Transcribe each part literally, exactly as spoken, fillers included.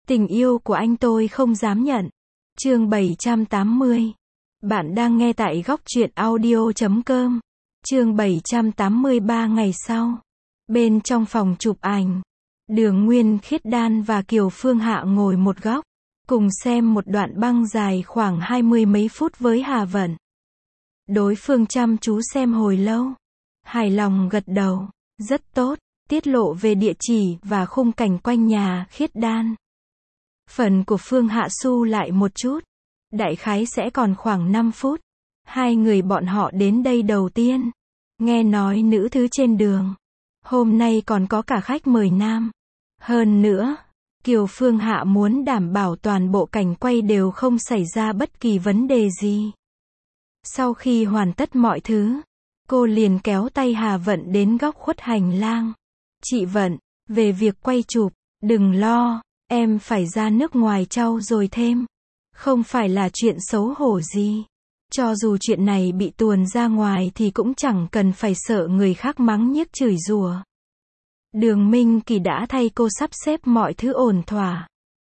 Tình yêu của anh tôi không dám nhận. Chương bảy trăm tám mươi. Bạn đang nghe tại góc truyện audio chấm com. Chương bảy trăm tám mươi ba ngày sau. Bên trong phòng chụp ảnh, Đường Nguyên Khiết Đan và Kiều Phương Hạ ngồi một góc, cùng xem một đoạn băng dài khoảng hai mươi mấy phút với Hà Vận. Đối phương chăm chú xem hồi lâu, hài lòng gật đầu, rất tốt, tiết lộ về địa chỉ và khung cảnh quanh nhà Khiết Đan. Phần của Phương Hạ su lại một chút, đại khái sẽ còn khoảng năm phút. Hai người bọn họ đến đây đầu tiên, nghe nói nữ thứ trên đường, hôm nay còn có cả khách mời nam. Hơn nữa, Kiều Phương Hạ muốn đảm bảo toàn bộ cảnh quay đều không xảy ra bất kỳ vấn đề gì. Sau khi hoàn tất mọi thứ, cô liền kéo tay Hà Vận đến góc khuất hành lang. Chị Vận, về việc quay chụp, đừng lo, em phải ra nước ngoài trau dồi thêm. Không phải là chuyện xấu hổ gì. Cho dù chuyện này bị tuồn ra ngoài thì cũng chẳng cần phải sợ người khác mắng nhiếc chửi rủa. Đường Minh Kỳ đã thay cô sắp xếp mọi thứ ổn thỏa.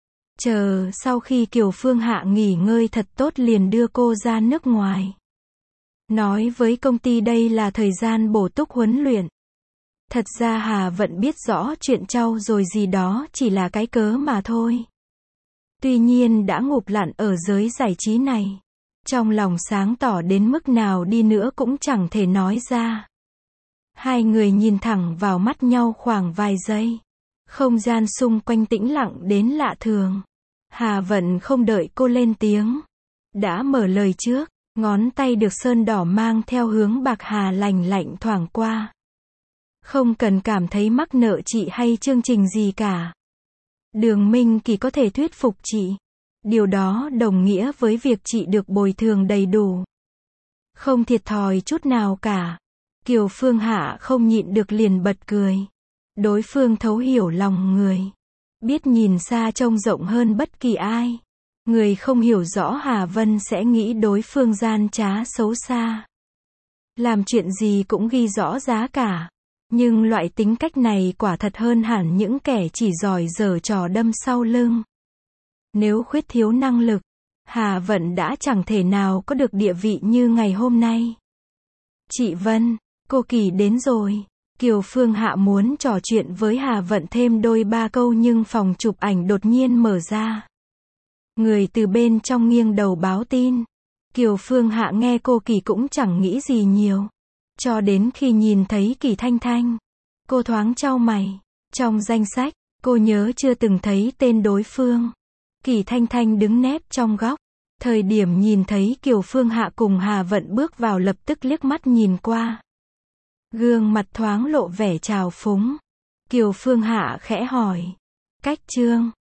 Chờ sau khi Kiều Phương Hạ nghỉ ngơi thật tốt liền đưa cô ra nước ngoài. Nói với công ty đây là thời gian bổ túc huấn luyện. Thật ra Hà Vận biết rõ chuyện trau dồi gì đó chỉ là cái cớ mà thôi. Tuy nhiên đã ngụp lặn ở giới giải trí này, trong lòng sáng tỏ đến mức nào đi nữa cũng chẳng thể nói ra. Hai người nhìn thẳng vào mắt nhau khoảng vài giây. Không gian xung quanh tĩnh lặng đến lạ thường. Hà Vận không đợi cô lên tiếng, đã mở lời trước, ngón tay được sơn đỏ mang theo hướng bạc hà lành lạnh thoảng qua. Không cần cảm thấy mắc nợ chị hay chương trình gì cả. Đường Minh Kỳ có thể thuyết phục chị. Điều đó đồng nghĩa với việc chị được bồi thường đầy đủ. Không thiệt thòi chút nào cả. Kiều Phương Hạ không nhịn được liền bật cười. Đối phương thấu hiểu lòng người, biết nhìn xa trông rộng hơn bất kỳ ai. Người không hiểu rõ Hà Vân sẽ nghĩ đối phương gian trá xấu xa. Làm chuyện gì cũng ghi rõ giá cả. Nhưng loại tính cách này quả thật hơn hẳn những kẻ chỉ giỏi giở trò đâm sau lưng. Nếu khuyết thiếu năng lực, Hà Vận đã chẳng thể nào có được địa vị như ngày hôm nay. Chị Vân, cô Kỳ đến rồi. Kiều Phương Hạ muốn trò chuyện với Hà Vận thêm đôi ba câu nhưng phòng chụp ảnh đột nhiên mở ra. Người từ bên trong nghiêng đầu báo tin. Kiều Phương Hạ nghe cô Kỳ cũng chẳng nghĩ gì nhiều. Cho đến khi nhìn thấy Kỳ Thanh Thanh, cô thoáng chau mày. Trong danh sách, cô nhớ chưa từng thấy tên đối phương. Kỳ Thanh Thanh đứng nép trong góc. Thời điểm nhìn thấy Kiều Phương Hạ cùng Hà Vận bước vào lập tức liếc mắt nhìn qua. Gương mặt thoáng lộ vẻ trào phúng. Kiều Phương Hạ khẽ hỏi. Cách Trương,